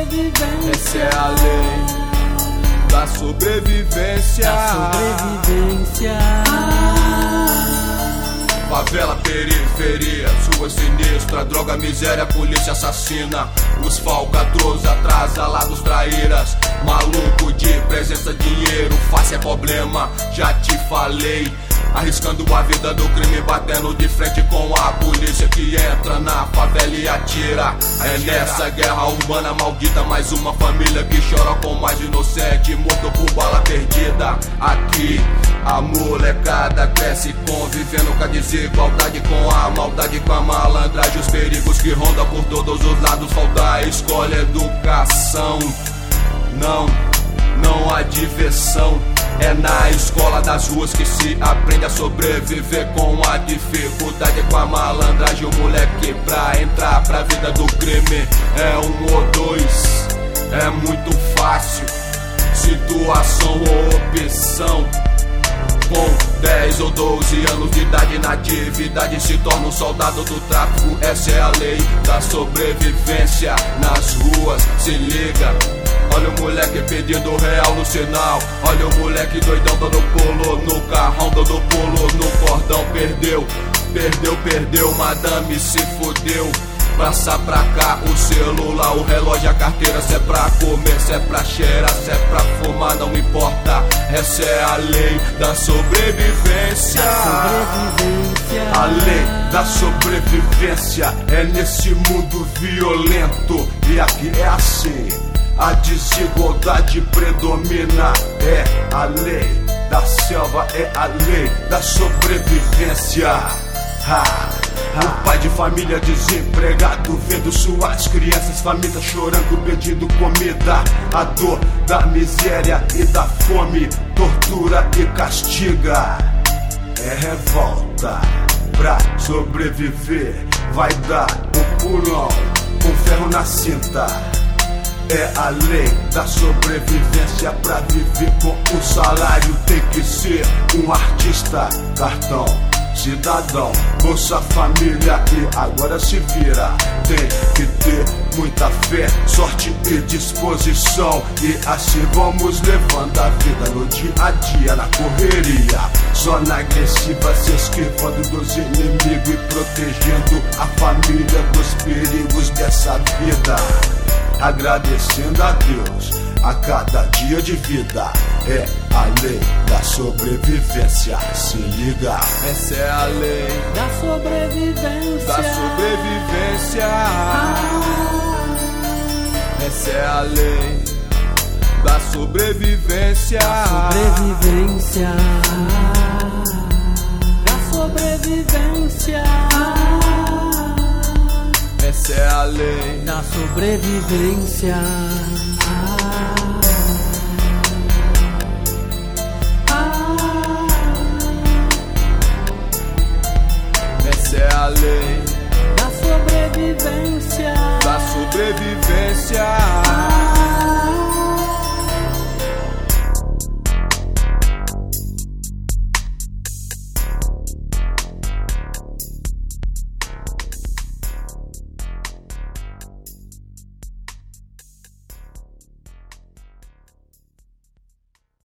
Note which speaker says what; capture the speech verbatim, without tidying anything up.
Speaker 1: sobrevivência.
Speaker 2: Essa é a lei da sobrevivência.
Speaker 1: Da sobrevivência.
Speaker 2: Favela, periferia, rua sinistra, droga, miséria, polícia assassina. Os falcatros atrasalados, traíras, maluco de presença, dinheiro, fácil é problema, já te falei. Arriscando a vida do crime, batendo de frente com a polícia que entra na favela e atira. É nessa guerra urbana maldita, mais uma família que chora com mais inocente morto por bala perdida. Aqui a molecada cresce convivendo com a desigualdade, com a maldade, com a malandragem, os perigos que rondam por todos os lados. Falta a escola, educação, não, não há diversão. É na escola das ruas que se aprende a sobreviver com a dificuldade, com a malandragem. O moleque pra entrar pra vida do crime é um ou dois, é muito fácil, situação ou opção. Com dez ou doze anos de idade, na atividade se torna um soldado do tráfico. Essa é a lei da sobrevivência nas ruas, se liga. Olha o moleque pedindo real no sinal, olha o moleque doidão dando pulo no carrão, dando pulo no cordão. Perdeu, perdeu, perdeu, madame se fudeu. Passa pra cá o celular, o relógio, a carteira. Se é pra comer, se é pra cheirar, se é pra fumar, não importa. Essa é a lei da sobrevivência.
Speaker 1: sobrevivência.
Speaker 2: A lei da sobrevivência é nesse mundo violento. E aqui é assim, a desigualdade predomina. É a lei da selva, é a lei da sobrevivência. Ha. O pai de família desempregado, vendo suas crianças famintas chorando, pedindo comida. A dor da miséria e da fome tortura e castiga. É revolta pra sobreviver, vai dar um pulão com ferro na cinta. É a lei da sobrevivência, pra viver com o salário tem que ser um artista, cartão, cidadão, Bolsa Família, e agora se vira. Tem que ter muita fé, sorte e disposição, e assim vamos levando a vida no dia a dia, na correria, só na agressiva, se esquivando dos inimigos e protegendo a família dos perigos dessa vida. Agradecendo a Deus a cada dia de vida. É a lei da sobrevivência, se liga.
Speaker 1: Essa é a lei da sobrevivência.
Speaker 2: Da sobrevivência. Essa é a lei da sobrevivência.
Speaker 1: Sobrevivência. Da sobrevivência.
Speaker 2: Essa é a lei
Speaker 1: da sobrevivência.
Speaker 2: Essa é a lei
Speaker 1: da sobrevivência.
Speaker 2: Da sobrevivência.